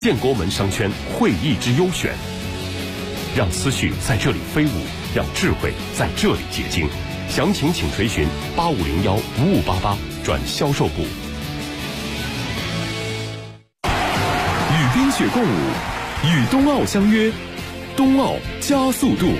建国门商圈会议之优选，让思绪在这里飞舞，让智慧在这里结晶。详情请垂询8501-5588转销售部。 与冰雪共舞，与冬奥相约，冬奥加速度。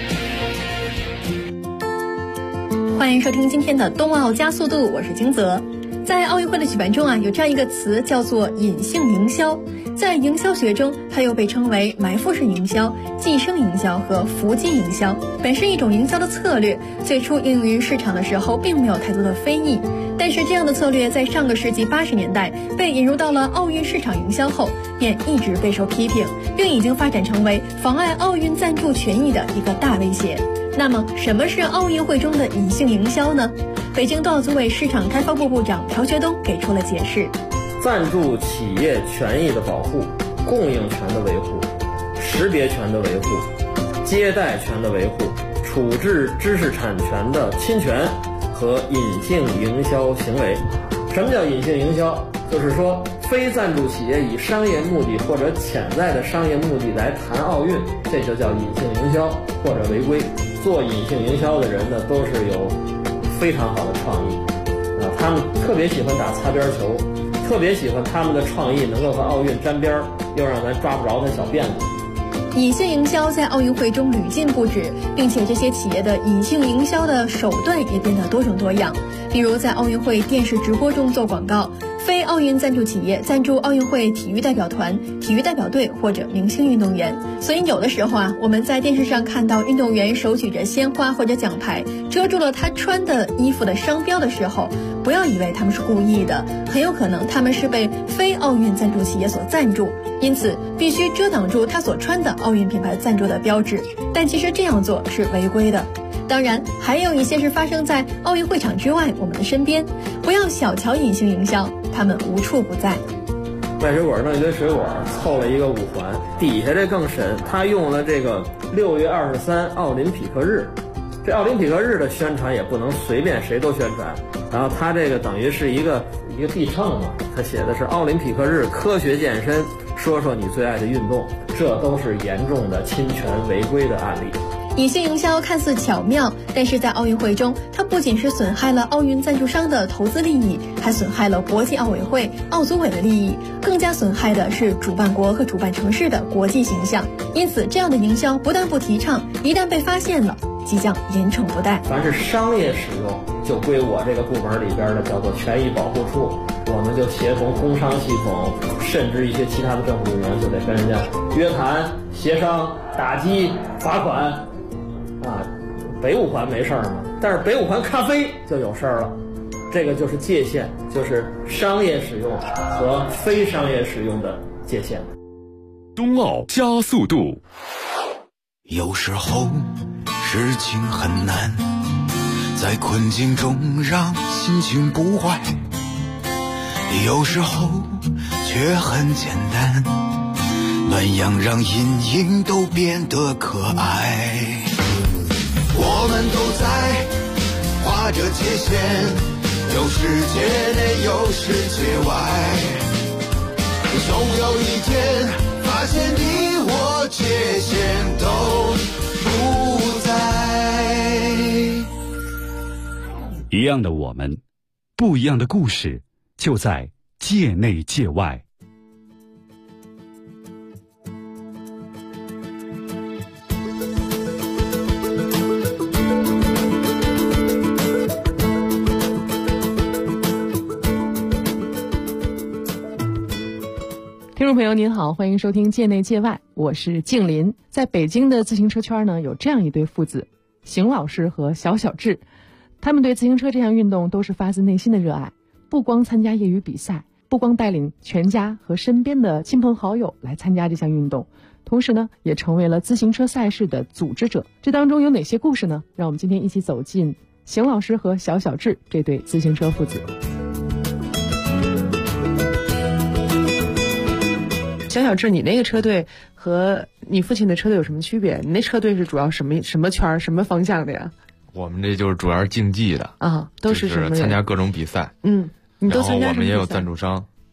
欢迎收听今天的冬奥加速度，我是金泽。在奥运会的举办中有这样一个词叫做隐性营销。在营销学中，它又被称为埋伏式营销、寄生营销和伏击营销，本是一种营销的策略。最初应用于市场的时候，并没有太多的非议。但是这样的策略在上个世纪80年代被引入到了奥运市场营销后，便一直备受批评，并已经发展成为妨碍奥运赞助权益的一个大威胁。那么，什么是奥运会中的隐性营销呢？北京冬奥组委市场开发部部长朴学东给出了解释。 赞助企业权益的保护、供应权的维护、识别权的维护、接待权的维护、处置知识产权的侵权和隐性营销行为。什么叫隐性营销？就是说非赞助企业以商业目的或者潜在的商业目的来谈奥运，这就叫隐性营销或者违规。做隐性营销的人呢，都是有非常好的创意他们特别喜欢打擦边球，特别喜欢他们的创意能够和奥运沾边，又让咱抓不着他小辫子。 隐性营销在奥运会中屡禁不止，并且这些企业的隐性营销的手段也变得多种多样。比如在奥运会电视直播中做广告，非奥运赞助企业赞助奥运会体育代表团、体育代表队或者明星运动员。所以有的时候我们在电视上看到运动员手举着鲜花或者奖牌，遮住了他穿的衣服的商标的时候，不要以为他们是故意的，很有可能他们是被非奥运赞助企业所赞助，因此必须遮挡住他所穿的奥运品牌赞助的标志。但其实这样做是违规的。当然，还有一些是发生在奥运会场之外，我们的身边。不要小瞧隐性营销，他们无处不在。 卖水果弄一堆水果，凑了一个5环，底下这更神，他用了这个6月23奥林匹克日。这奥林匹克日的宣传也不能随便谁都宣传，然后他这个等于是一个地秤嘛，他写的是奥林匹克日科学健身，说说你最爱的运动，这都是严重的侵权违规的案例。 隐性营销看似巧妙，但是在奥运会中，它不仅是损害了奥运赞助商的投资利益，还损害了国际奥委会、奥组委的利益，更加损害的是主办国和主办城市的国际形象。因此，这样的营销不但不提倡，一旦被发现了，即将严惩不贷。 凡是商业使用，就归我这个部门里边的叫做权益保护处，我们就协同工商系统，甚至一些其他的政府部门，就得跟人家约谈、协商、打击、罚款。北5环没事儿嘛，但是北5环咖啡就有事儿了。这个就是界限，就是商业使用和非商业使用的界限。 冬奥加速度。 有时候事情很难，在困境中让心情不坏，有时候却很简单，暖阳让阴影都变得可爱。我们都在划着界限，有世界内有世界外，总有一天发现你我界限都不在。 一样的我们，不一样的故事，就在界内界外。 听众朋友您好，欢迎收听界内界外，我是静林。在北京的自行车圈呢，有这样一对父子，邢老师和小小智，他们对自行车这项运动都是发自内心的热爱，不光参加业余比赛，不光带领全家和身边的亲朋好友来参加这项运动，同时呢，也成为了自行车赛事的组织者。这当中有哪些故事呢？让我们今天一起走进邢老师和小小智这对自行车父子。小小智，你那个车队和你父亲的车队有什么区别？你那车队是主要什么圈什么方向的呀？ 我们这就是主要是竞技的啊，都是什么？ 参加各种比赛。 你都参加什么比赛？ 然后我们也有赞助商，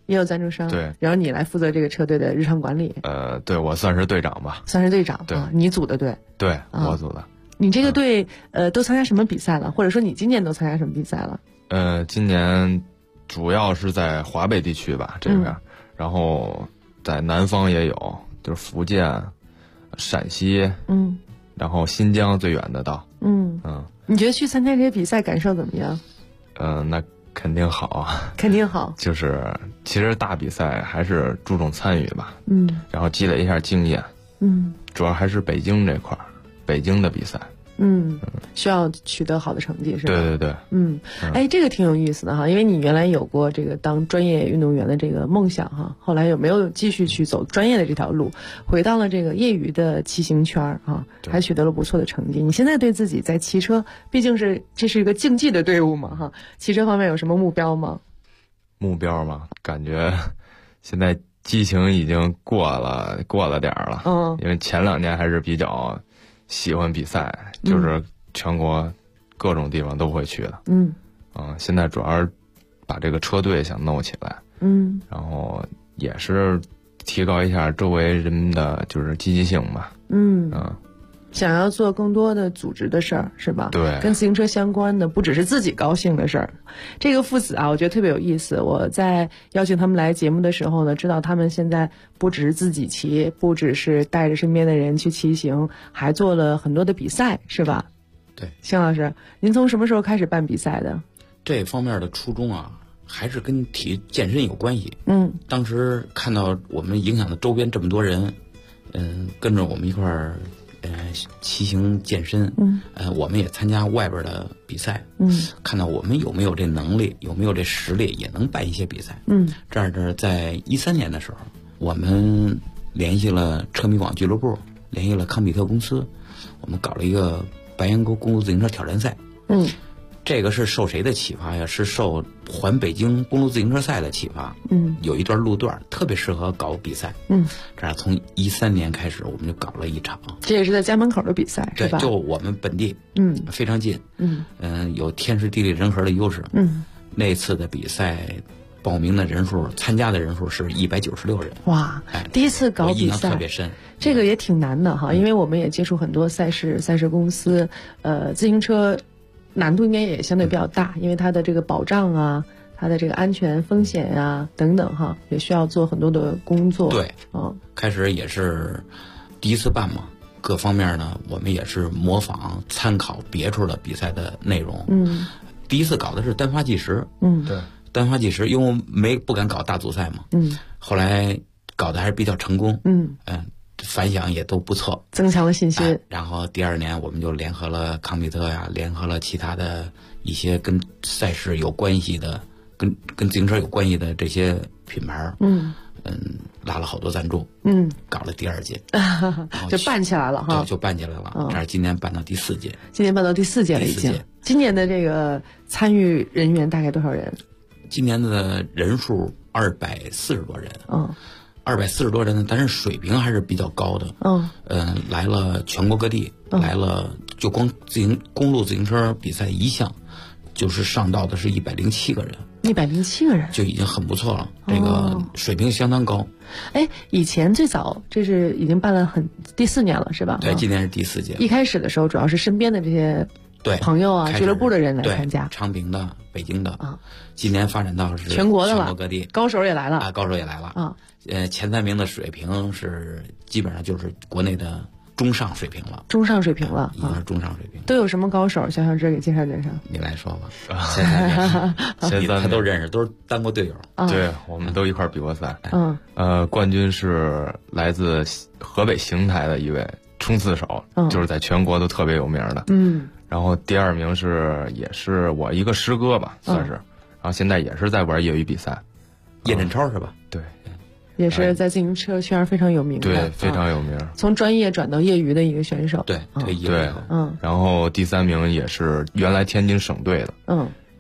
也有赞助商。 对， 然后你来负责这个车队的日常管理。 对，我算是队长吧。 算是队长。 对， 你组的队。 对，我组的。 你这个队都参加什么比赛了？或者说你今年都参加什么比赛了？ 今年主要是在华北地区吧这边，然后在南方也有，就是福建、陕西，然后新疆最远的到。 你觉得去参加这些比赛感受怎么样？ 那肯定好啊。肯定好。就是其实大比赛还是注重参与吧，然后积累一下经验。主要还是北京这块儿，北京的比赛。需要取得好的成绩是吧？对对对。这个挺有意思的哈，因为你原来有过这个当专业运动员的这个梦想哈，后来有没有继续去走专业的这条路，回到了这个业余的骑行圈啊，还取得了不错的成绩。你现在对自己在骑车，毕竟这是一个竞技的队伍嘛哈，骑车方面有什么目标吗？ 目标嘛，感觉现在激情已经过了点儿了。因为前2年还是比较喜欢比赛，就是全国各种地方都会去的。现在主要是把这个车队想弄起来。然后也是提高一下周围人们的就是积极性吧。想要做更多的组织的事儿，是吧？对，跟自行车相关的，不只是自己高兴的事儿。这个父子啊，我觉得特别有意思。我在邀请他们来节目的时候呢，知道他们现在不只是自己骑，不只是带着身边的人去骑行，还做了很多的比赛，是吧？ 对， 邢老师，您从什么时候开始办比赛的？ 这方面的初衷啊，还是跟体育健身有关系。当时看到我们影响的周边这么多人，跟着我们一块儿。骑行健身，我们也参加外边的比赛，看到我们有没有这能力，有没有这实力，也能办一些比赛。这样的，在13年的时候，我们联系了车迷网俱乐部，联系了康比特公司，我们搞了一个白岩沟公路自行车挑战赛。这个是受谁的启发呀？是受环北京公路自行车赛的启发。有一段路段特别适合搞比赛。这样从13年开始，我们就搞了一场。这也是在家门口的比赛，是吧？对，就我们本地。非常近。有天时地利人和的优势。那次的比赛报名的人数、参加的人数是196人。哇！第一次搞比赛，我印象特别深。这个也挺难的哈，因为我们也接触很多赛事公司，自行车。难度应该也相对比较大，因为它的这个保障啊，它的这个安全风险啊等等哈，也需要做很多的工作。对，开始也是第一次办嘛，各方面呢，我们也是模仿参考别处的比赛的内容。第一次搞的是单发计时。对，单发计时，因为不敢搞大组赛嘛。后来搞得还是比较成功。反响也都不错，增强了信心。然后第2年我们就联合了康比特呀，联合了其他的一些跟赛事有关系的、跟自行车有关系的这些品牌。拉了好多赞助。搞了第2届，就办起来了哈。对，就办起来了。这是今年办到第4届。今年办到第4届了已经。今年的这个参与人员大概多少人？今年的人数240多人。240多人呢，但是水平还是比较高的。来了全国各地，来了就光公路自行车比赛一项，就是上道的是107个人。107个人就已经很不错了，这个水平相当高。以前最早这是已经办了第4年了是吧？对，今年是第4届。一开始的时候主要是身边的这些朋友啊、俱乐部的人来参加，昌平的、北京的啊。今年发展到是全国的了，全国各地高手也来了啊，高手也来了啊。前3名的水平是基本上就是国内的中上水平了，中上水平了，已经是中上水平。都有什么高手？小小志给介绍介绍。你来说吧。前3名他都认识，都是当过队友。对，我们都一块比过赛。冠军是来自河北邢台的一位冲刺手，就是在全国都特别有名的。然后第2名也是我一个师哥吧，算是。然后现在也是在玩业余比赛。叶振超是吧？对。也是在自行车圈非常有名的，对，非常有名。从专业转到业余的一个选手，对，退役了。然后第3名也是原来天津省队的，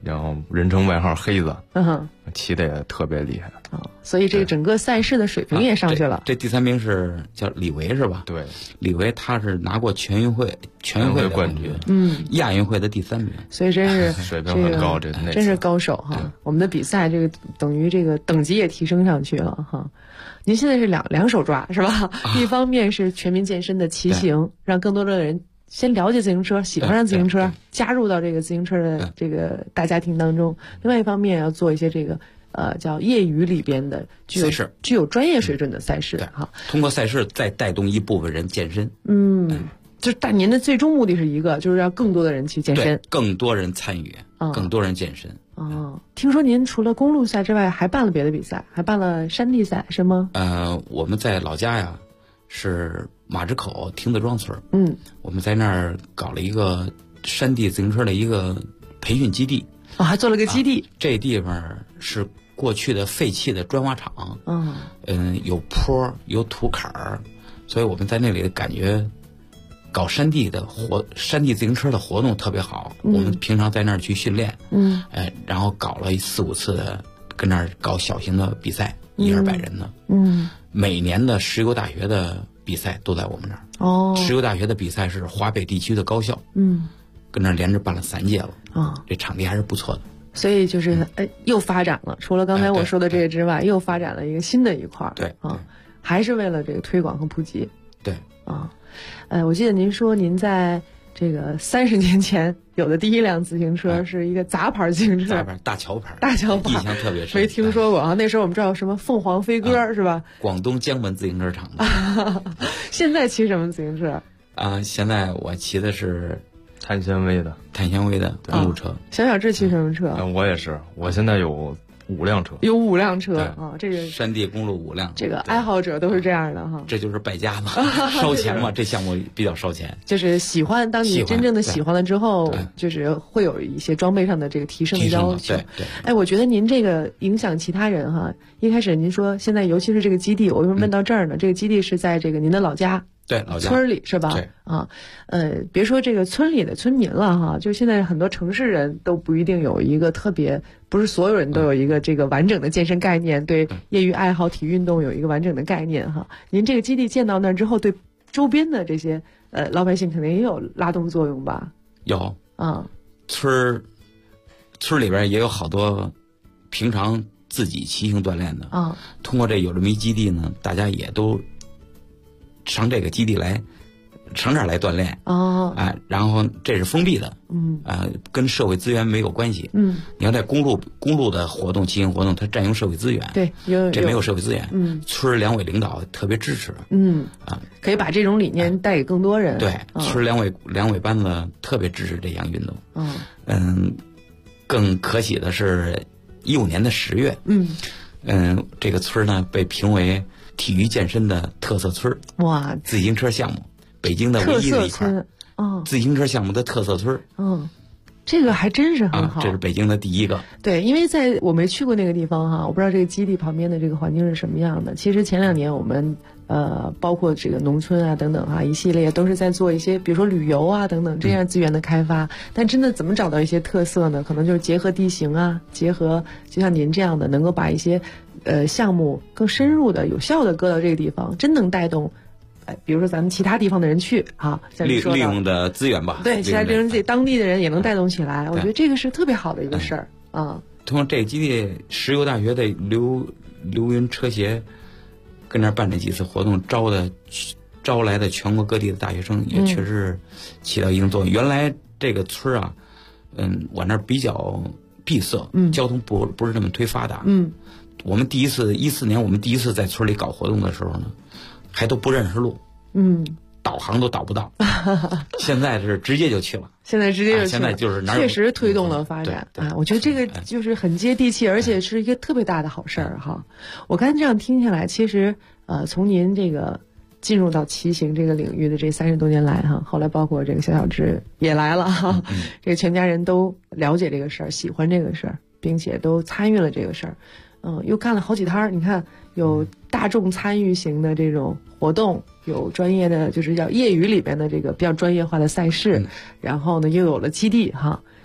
然后人称外号黑子，骑的也特别厉害所以这整个赛事的水平也上去了。 这第3名是叫李维是吧？ 对， 李维他是拿过全运会冠军， 亚运会的第3名， 所以真是水平很高， 真是高手哈。我们的比赛这个等于这个等级也提升上去了哈。您现在是两手抓是吧？一方面是全民健身的骑行，让更多的人先了解自行车，喜欢上自行车，加入到这个自行车的这个大家庭当中。另外一方面要做一些这个叫业余里边的具有专业水准的赛事哈。 通过赛事再带动一部分人健身。 但您的最终目的是一个，就是让更多的人去健身， 更多人参与，更多人健身。 听说您除了公路赛之外，还办了别的比赛，还办了山地赛是吗？ 我们在老家呀，是马直口亭子庄村。我们在那儿搞了一个山地自行车的一个培训基地。 还做了个基地。 这地方是过去的废弃的砖瓦厂。有坡，有土坎儿，所以我们在那里感觉搞山地自行车的活动特别好。我们平常在那儿去训练。然后搞了4、5次的，跟那儿搞小型的比赛，100-200人的。每年的石油大学的比赛都在我们那儿。石油大学的比赛是华北地区的高校。跟那儿连着办了3届了。这场地还是不错的。 所以就是又发展了，除了刚才我说的这个之外，又发展了一个新的一块。 对还是为了这个推广和普及。 对我记得您说您在这个30年前有的第一辆自行车是一个杂牌自行车， 大桥牌， 印象特别深， 没听说过啊。那时候我们知道什么凤凰飞鸽是吧？ 广东江门自行车厂的。 现在骑什么自行车？ 现在我骑的是碳纤维的公路车。 小志骑什么车？ 我也是，我现在有5辆车， 这个山地公路5辆， 这个爱好者都是这样的哈。 这就是败家嘛，烧钱嘛，这项目比较烧钱。 就是喜欢，当你真正的喜欢了之后，就是会有一些装备上的这个提升的要求。 对。 我觉得您这个影响其他人哈。一开始您说现在尤其是这个基地，我为什么问到这儿呢？这个基地是在这个您的老家。 对，老家村里是吧？ 对别说这个村里的村民了哈，就现在很多城市人都不一定有一个特别，不是所有人都有一个这个完整的健身概念，对业余爱好体育运动有一个完整的概念哈。您这个基地建到那儿之后，对周边的这些老百姓肯定也有拉动作用吧？ 有村里边也有好多平常自己骑行锻炼的通过这有这么一基地呢，大家也都上这个基地来，上这儿来锻炼然后这是封闭的，跟社会资源没有关系。你要在公路的活动、骑行活动，它占用社会资源， 对， 这没有社会资源。村两委领导特别支持， 可以把这种理念带给更多人。 对，村两委班子特别支持这项运动。更可喜的是，15年的10月，这个村呢被评为体育健身的特色村。哇！自行车项目，北京的唯一的一块自行车项目的特色村。 这个还真是很好。 这是北京的第一个。 对，因为我没去过那个地方哈，我不知道这个基地旁边的这个环境是什么样的。其实前2年我们包括这个农村啊等等啊一系列都是在做一些，比如说旅游啊等等这样资源的开发。但真的怎么找到一些特色呢？可能就是结合地形啊，结合就像您这样的，能够把一些项目更深入的、有效的搁到这个地方，真能带动。比如说咱们其他地方的人去像你说利用的资源吧， 对，其他地方自己当地的人也能带动起来。我觉得这个是特别好的一个事儿通过这个基地，石油大学的刘云车协跟那儿办这几次活动，招来的全国各地的大学生也确实起到一定作用。原来这个村啊，我那儿比较闭塞，交通不是这么忒发达。我们14年我们第一次在村里搞活动的时候呢，还都不认识路，导航都导不到。现在是直接就去了， 现在就是确实推动了发展我觉得这个就是很接地气，而且是一个特别大的好事儿哈。我刚才这样听下来，其实从您这个进入到骑行这个领域的这30多年来后来包括这个小志也来了这个全家人都了解这个事儿，喜欢这个事儿，并且都参与了这个事儿。又干了好几摊，你看有大众参与型的这种活动，有专业的就是叫业余里边的这个比较专业化的赛事，然后呢又有了基地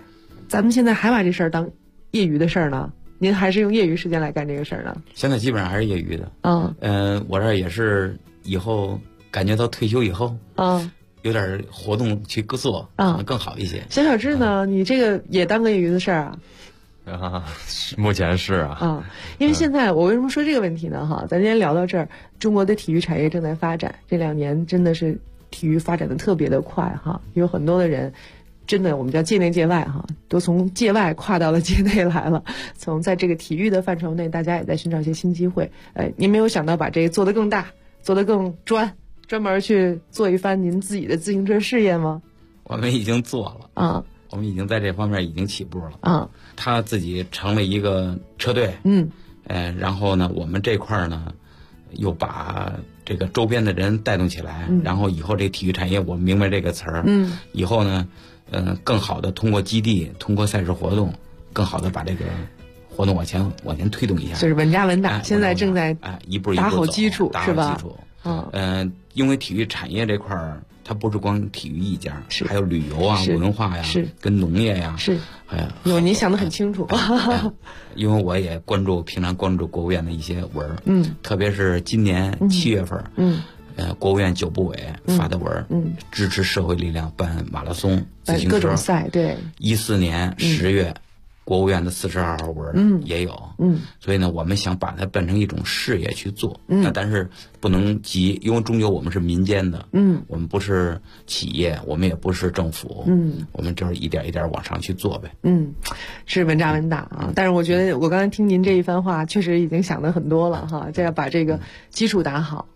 咱们现在还把这事儿当业余的事儿呢？您还是用业余时间来干这个事儿呢？ 现在基本上还是业余的。我这儿也是以后感觉到退休以后，有点活动去做，可能更好一些。 小志呢？你这个也当个业余的事儿啊？目前是啊。 因为现在我为什么说这个问题呢？咱今天聊到这儿，中国的体育产业正在发展，这2年真的是体育发展的特别的快有很多的人。真的，我们叫界内界外都从界外跨到了界内来了。从在这个体育的范畴内，大家也在寻找一些新机会。您没有想到把这个做得更大，做得更专门去做一番您自己的自行车事业吗？ 我们已经做了我们已经在这方面已经起步了他自己成了一个车队然后呢，我们这块呢又把这个周边的人带动起来然后以后这体育产业，我明白这个词儿以后呢更好的通过基地，通过赛事活动，更好的把这个活动往前推动一下， 就是稳扎稳打。现在正在一步一步打好基础，是吧？ 因为体育产业这块儿，它不是光体育一家，还有旅游啊、文化呀，跟农业呀， 你想得很清楚。 因为我也平常关注国务院的一些文特别是今年7月份国务院9部委发的文支持社会力量办马拉松、自行车各种赛。对 ，14年10月，国务院的42号文也有。所以呢，我们想把它办成一种事业去做。但是不能急，因为终究我们是民间的。我们不是企业，我们也不是政府。我们就是一点一点往上去做呗。 是稳扎稳打但是我觉得我刚才听您这一番话，确实已经想得很多了这要把这个基础打好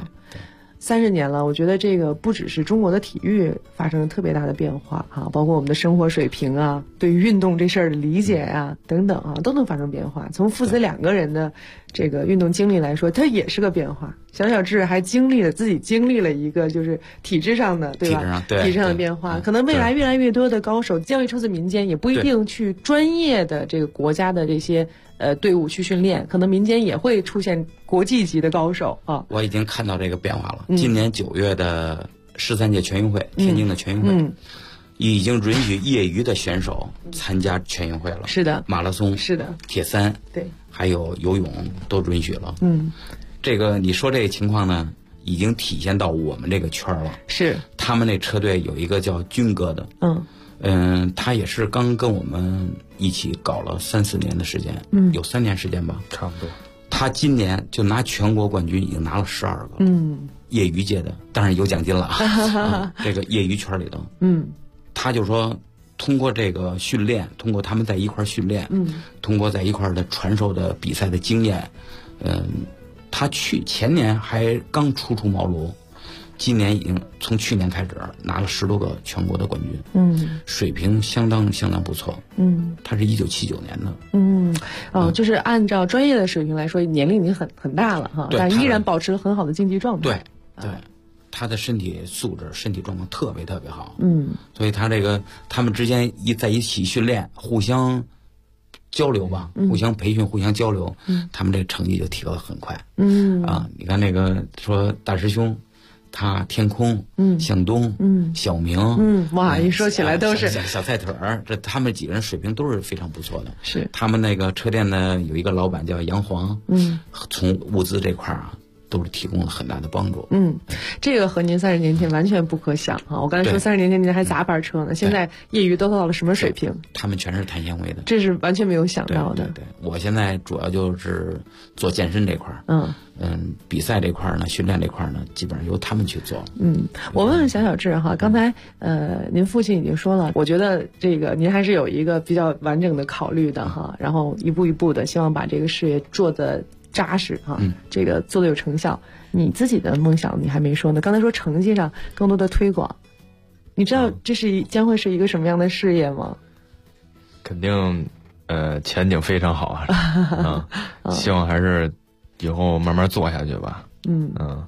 30年了，我觉得这个不只是中国的体育发生了特别大的变化包括我们的生活水平对于运动这事儿的理解等等都能发生变化。从父子2个人的这个运动经历来说，它也是个变化。小志还自己经历了一个就是体制上的，对吧？体制上的变化，可能未来越来越多的高手将会出自民间，也不一定去专业的这个国家的这些队伍去训练，可能民间也会出现国际级的高手我已经看到这个变化了。今年9月的13届全运会，天津的全运会已经允许业余的选手参加全运会了。 是的， 马拉松是的， 铁三对， 还有游泳都允许了。这个你说这个情况呢，已经体现到我们这个圈了。 是， 他们那车队有一个叫军哥的，他也是刚跟我们一起搞了3-4年的时间，有3年时间吧， 差不多。 他今年就拿全国冠军，已经拿了12个了。业余界的当然有奖金了这个业余圈里头，他就说通过这个训练，通过他们在一块训练，通过在一块的传授的比赛的经验，他前年还刚初出茅庐，今年已经从去年开始拿了10多个全国的冠军，水平相当不错。他是1979年的， 就是按照专业的水平来说，年龄已经很大了但依然保持了很好的竞技状态。 对，他的身体素质、身体状况特别好。所以他们之间在一起训练，互相交流吧，互相培训，互相交流，他们这成绩就提高得很快。你看那个说大师兄，他天空，向东，小明， 哇，一说起来都是小菜腿儿，他们几个人水平都是非常不错的。 是他们那个车店呢，有一个老板叫杨黄，从物资这块都是提供了很大的帮助。 这个和您30年前完全不可想我刚才说30年前您还杂牌车呢，现在业余都到了什么水平？ 他们全是碳纤维的， 这是完全没有想到的。 对，我现在主要就是做健身这块比赛这块呢，训练这块呢，基本上由他们去做。 我问问小志刚才您父亲已经说了，我觉得这个您还是有一个比较完整的考虑的然后一步一步的希望把这个事业做的扎实这个做的有成效。你自己的梦想你还没说呢，刚才说成绩上更多的推广，你知道这将会是一个什么样的事业吗？ 肯定前景非常好希望还是以后慢慢做下去吧。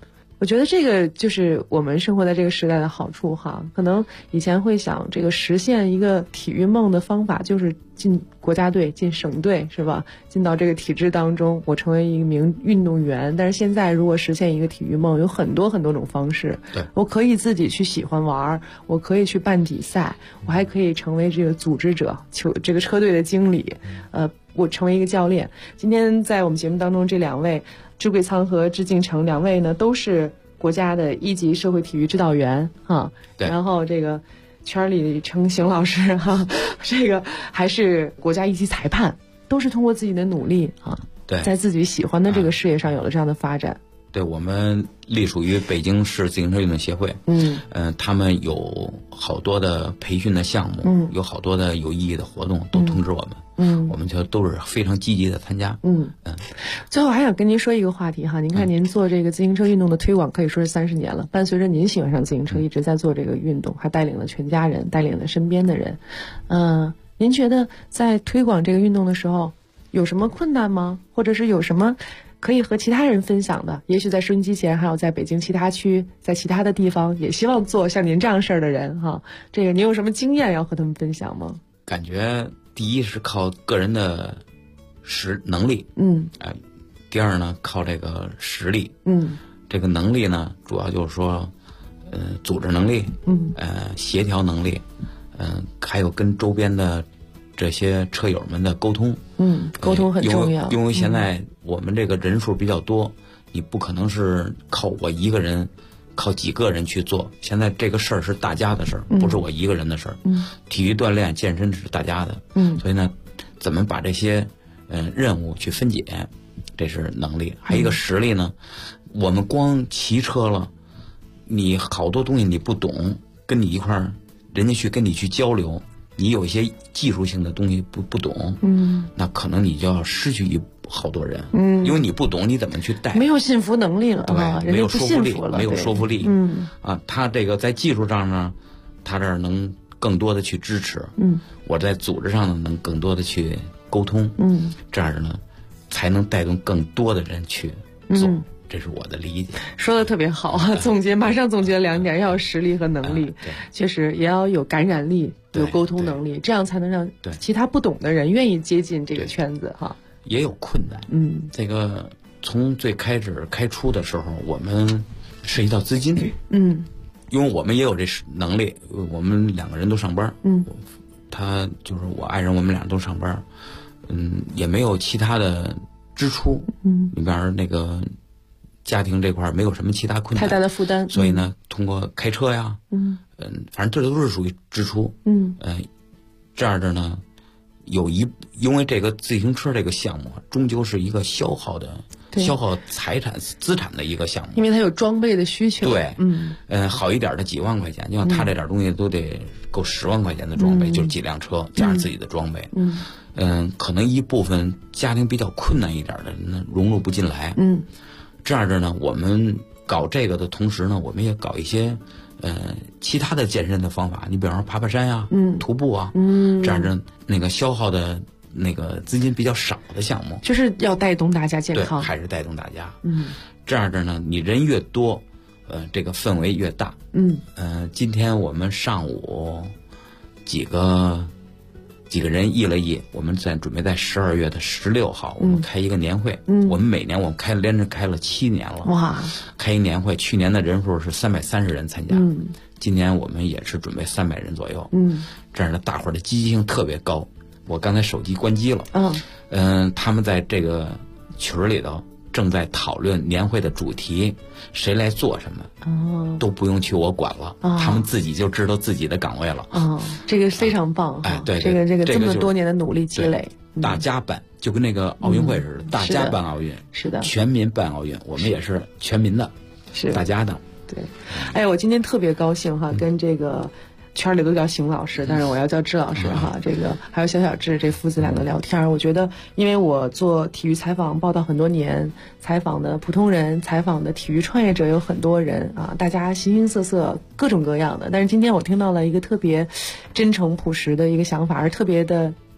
我觉得这个就是我们生活在这个时代的好处哈。可能以前会想这个实现一个体育梦的方法就是进国家队、进省队，是吧？进到这个体制当中，我成为一名运动员。但是现在如果实现一个体育梦，有很多很多种方式。 对， 我可以自己去喜欢玩，我可以去办比赛，我还可以成为这个组织者，这个车队的经理，我成为一个教练。今天在我们节目当中，这两位朱贵仓和致敬成两位呢，都是国家的1级社会体育指导员哈。 对。 然后这个圈里成邢老师哈，这个还是国家1级裁判，都是通过自己的努力啊， 对， 在自己喜欢的这个事业上有了这样的发展。 对，我们隶属于北京市自行车运动协会，他们有好多的培训的项目，有好多的有意义的活动，都通知我们，我们就都是非常积极的参加。 最后还想跟您说一个话题哈，您看您做这个自行车运动的推广可以说是30年了，伴随着您喜欢上自行车，一直在做这个运动，还带领了全家人，带领了身边的人。您觉得在推广这个运动的时候有什么困难吗？或者是有什么可以和其他人分享的？也许在收音机前，还有在北京其他区，在其他的地方，也希望做像您这样事儿的人哈。这个您有什么经验要和他们分享吗？ 感觉第一是靠个人的能力，第二呢靠这个实力，这个能力呢主要就是说，组织能力，协调能力，还有跟周边的这些车友们的沟通， 沟通很重要。 因为现在我们这个人数比较多，你不可能是靠我一个人，靠几个人去做。现在这个事儿是大家的事儿，不是我一个人的事儿。体育锻炼、健身是大家的，所以呢，怎么把这些任务去分解，这是能力。还有一个实力呢，我们光骑车了，你好多东西你不懂，跟你一块儿，人家去跟你去交流。你有一些技术性的东西不懂，那可能你就要失去好多人，因为你不懂，你怎么去带？ 没有信服能力了， 对，没有说服力，没有说服力，他这个在技术上呢，他这儿能更多的去支持，我在组织上呢能更多的去沟通，这样呢才能带动更多的人去做。这是我的理解， 说的特别好啊！马上总结了2点，要有实力和能力，确实也要有感染力，有沟通能力，这样才能让其他不懂的人愿意接近这个圈子哈。 也有困难，这个从最开初的时候，我们涉及到资金，因为我们也有这能力，我们2个人都上班，他就是我爱人，我们俩都上班，也没有其他的支出，里边那个。家庭这块没有什么其他困难， 太大的负担， 所以呢，通过开车呀，反正这都是属于支出，这样的呢，因为这个自行车这个项目终究是一个消耗财产资产的一个项目， 因为它有装备的需求， 对，好一点的几万块钱，就像他这点东西都得够10万块钱的装备，就是几辆车加上自己的装备，可能一部分家庭比较困难一点的人呢，融入不进来，这样的呢，我们搞这个的同时呢，我们也搞一些其他的健身的方法。你比方说爬山呀，徒步啊，这样的那个消耗的那个资金比较少的项目， 就是要带动大家健康， 对，还是带动大家。这样的呢，你人越多，这个氛围越大。今天我们上午几个人议了议，我们准备在12月16号，我们开一个年会。我们每年我们连着开了7年了。哇！开一年会，去年的人数是330人参加，今年我们也是准备300人左右。这样的大伙儿的积极性特别高。我刚才手机关机了。他们在这个群里头正在讨论年会的主题，谁来做什么，都不用去我管了，他们自己就知道自己的岗位了。 这个非常棒。 对， 这个这么多年的努力积累， 大家办就跟那个奥运会似的，大家办奥运， 是的， 全民办奥运，我们也是全民的， 是大家的。 对，哎，我今天特别高兴哈，跟这个圈里都叫邢老师，但是我要叫支老师哈。这个还有小智这父子2个聊天，我觉得，因为我做体育采访报道很多年，采访的普通人，采访的体育创业者有很多人啊，大家形形色色，各种各样的。但是今天我听到了一个特别真诚朴实的一个想法，而特别的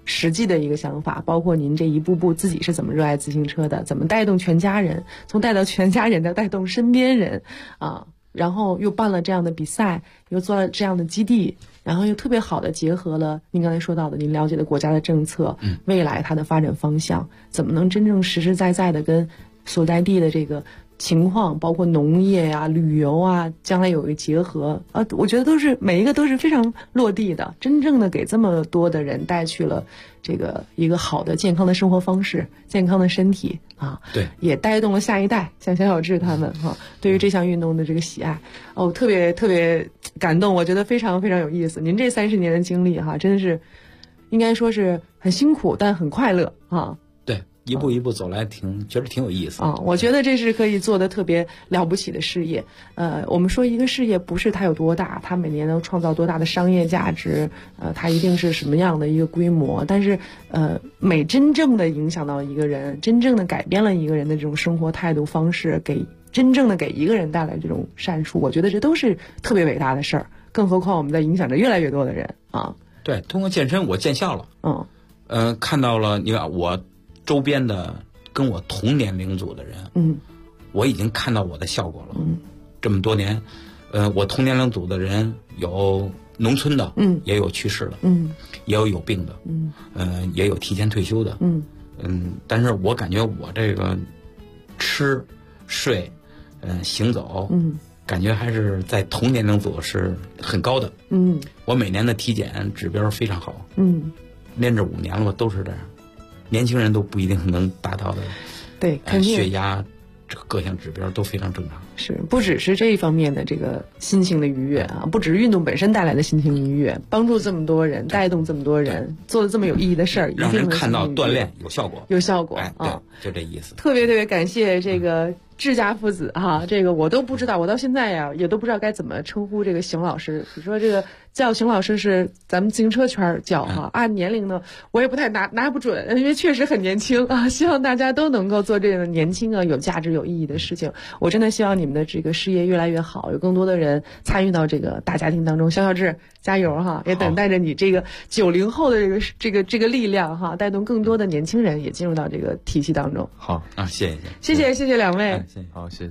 实际的一个想法，包括您这一步步自己是怎么热爱自行车的，怎么带动全家人，从带到全家人到带动身边人啊，然后又办了这样的比赛，又做了这样的基地，然后又特别好的结合了您刚才说到的您了解的国家的政策，未来它的发展方向，怎么能真正实实在在的跟所在地的这个情况，包括农业啊、旅游啊，将来有一个结合啊，我觉得都是每一个都是非常落地的，真正的给这么多的人带去了这个一个好的健康的生活方式、健康的身体啊， 对，也带动了下一代，像小小智他们对于这项运动的这个喜爱，特别特别感动，我觉得非常非常有意思。您这30年的经历真的是应该说是很辛苦，但很快乐啊。 一步一步走来觉得挺有意思我觉得这是可以做的特别了不起的事业。我们说一个事业不是它有多大，它每年能创造多大的商业价值，它一定是什么样的一个规模，但是每真正的影响到一个人，真正的改变了一个人的这种生活态度方式，真正的给一个人带来这种善处，我觉得这都是特别伟大的事儿，更何况我们在影响着越来越多的人啊。 对，通过健身我见效了，看到了，你看我周边的跟我同年龄组的人，我已经看到我的效果了。这么多年，我同年龄组的人有农村的，也有去世的，也有病的，也有提前退休的，但是我感觉我这个吃、睡、行走，感觉还是在同年龄组是很高的。我每年的体检指标非常好，连着5年了吧，都是这样。年轻人都不一定能达到的， 对，肯定血压这个各项指标都非常正常。 是，不只是这一方面的这个心情的愉悦啊，不只是运动本身带来的心情愉悦，帮助这么多人，带动这么多人，做了这么有意义的事儿， 让人看到锻炼有效果， 有效果对，就这意思。 特别特别感谢这个智家父子这个我都不知道，我到现在呀也都不知道该怎么称呼这个邢老师。你说这个叫邢老师是咱们自行车圈叫按年龄呢，我也不太拿不准，因为确实很年轻啊。希望大家都能够做这样的年轻有价值有意义的事情。我真的希望你们的这个事业越来越好，有更多的人参与到这个大家庭当中。小智加油也等待着你这个90后的这个力量带动更多的年轻人也进入到这个体系当中。 好谢谢两位。 好，谢谢。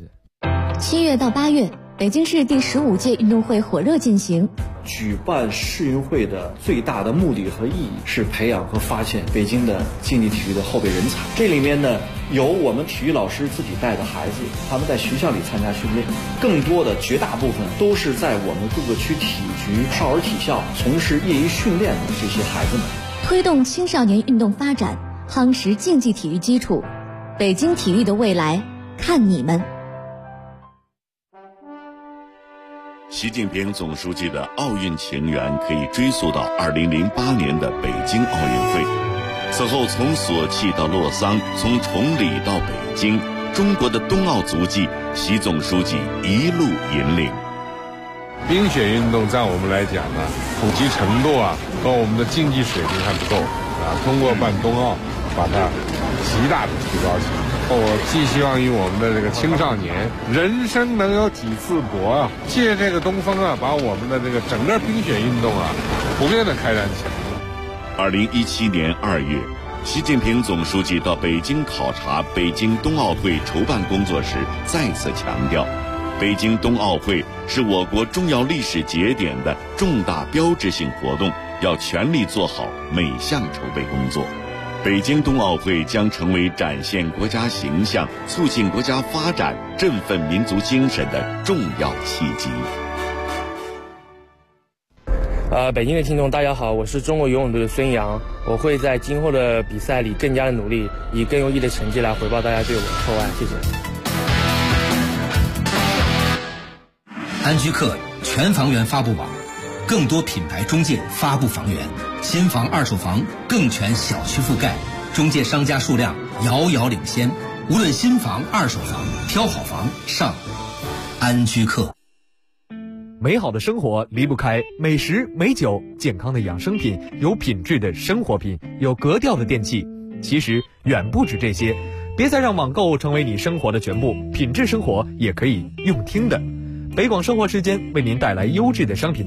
7月到8月，北京市第15届运动会火热进行。 举办世运会的最大的目的和意义是培养和发现北京的竞技体育的后备人才。这里面呢，有我们体育老师自己带的孩子，他们在学校里参加训练，更多的绝大部分都是在我们各个区体局、少儿体校从事业余训练的这些孩子们。 推动青少年运动发展，夯实竞技体育基础，北京体育的未来，看你们。 习近平总书记的奥运情缘可以追溯到2008年的北京奥运会。此后从索契到洛桑，从崇礼到北京，中国的冬奥足迹，习总书记一路引领。 冰雪运动在我们来讲呢，普及程度和我们的竞技水平还不够通过办冬奥，把它极大的提高起来。我寄希望于我们的这个青少年，人生能有几次搏借这个东风把我们的这个整个冰雪运动普遍的开展起来。 2017年2月，习近平总书记到北京考察北京冬奥会筹办工作时，再次强调，北京冬奥会是我国重要历史节点的重大标志性活动，要全力做好每项筹备工作。北京冬奥会将成为展现国家形象、促进国家发展、振奋民族精神的重要契机。 北京的听众大家好，我是中国游泳队的孙杨，我会在今后的比赛里更加的努力，以更优异的成绩来回报大家对我的厚爱，谢谢。 安居客全房源发布网，更多品牌中介发布房源，新房二手房更全小区覆盖，中介商家数量遥遥领先。无论新房二手房，挑好房上安居客。 美好的生活离不开美食美酒，健康的养生品，有品质的生活品，有格调的电器。其实远不止这些，别再让网购成为你生活的全部，品质生活也可以用听的。北广生活时间为您带来优质的商品